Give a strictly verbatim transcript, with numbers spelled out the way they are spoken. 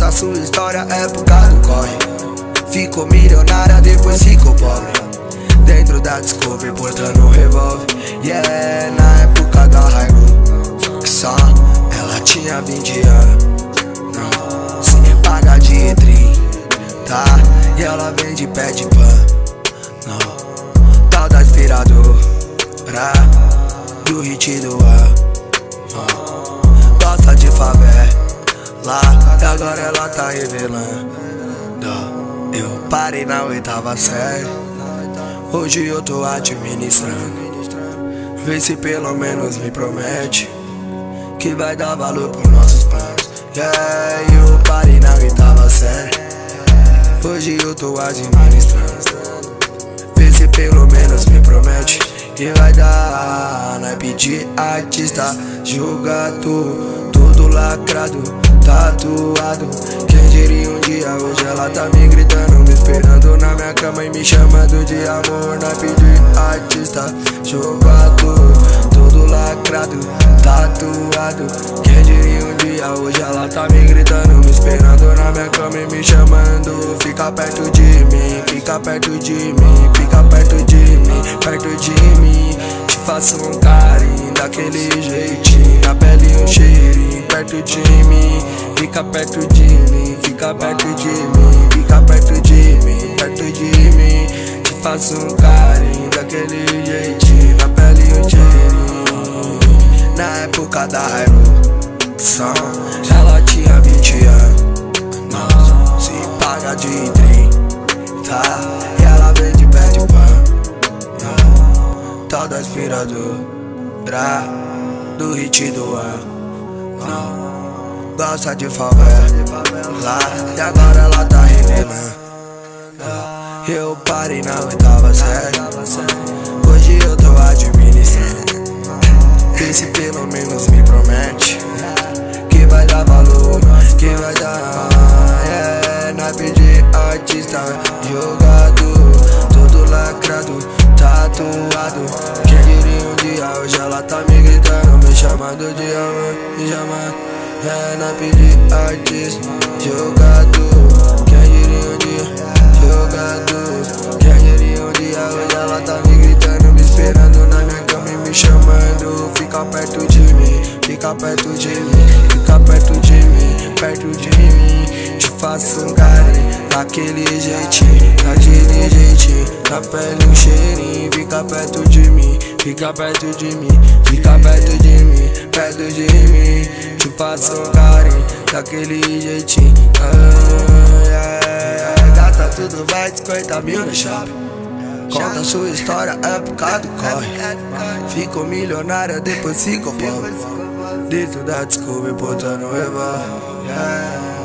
Conta sua história, época do corre. Ficou milionária, depois ficou pobre. Dentro da Discovery, portando um revólver. Yeah, na época da Hilux, que só ela tinha vinte anos. Não, se paga de trinta, e ela vende pé de pano. Não, tal da aspiradora do hit do ar. Não, gosta de favela, e agora ela tá revelando. Eu parei na oitava série, hoje eu tô administrando. Vê se pelo menos me promete que vai dar valor pros nossos planos. Yeah, eu parei na oitava série, hoje eu tô administrando. Vê se pelo menos me promete que vai dar. Naipe de artista, jogador, todo lacrado, tatuado. Quem diria um dia, hoje ela tá me gritando, me esperando na minha cama e me chamando de amor. Naipe de artista, jogador, todo lacrado, tatuado. Quem diria um dia, hoje ela tá me gritando, me esperando na minha cama e me chamando. Fica perto de mim, fica perto de mim, fica perto de mim, perto de mim. Te faço um carinho daquele jeitinho, na pele um cheirinho, perto de mim. Fica perto de mim, fica perto de mim, fica perto de mim, perto de mim. Te faço um carinho daquele jeitinho, na pele um cheirinho. Na época da Hilux, ela tinha vinte anos. Não, se paga de trinta, e ela vende pé de pano. Não, tal da aspiradora do hit do ar. Não, gosta de favela, e agora ela tá revelando. Eu parei na oitava série, hoje eu tô administrando. Vê se pelo menos me promete que vai dar valor, que vai dar. Yeah, naipe de artista, jogador, todo lacrado, tatuado. Quem diria um dia, hoje ela tá me gritando, me chamando de amor, me chamando. É naipe de artista, jogador. Quem diria um dia, jogador. Quem diria um dia, hoje ela tá me gritando, me esperando na minha cama e me chamando. Fica perto de mim, fica perto de mim, fica perto de mim, perto de mim. Te faço um carinho daquele jeitinho, daquele jeitinho, na pele um cheirinho. Fica perto de mim, fica perto de mim, fica perto de mim, perto de mim. Te faço um carinho daquele jeitinho. Ah, yeah, yeah. Gasta tudo, vai cinquenta mil no shopping. Conta sua história, época do corre. Ficou milionária, depois ficou pobre. Dentro da Discovery, botando revólver. Yeah.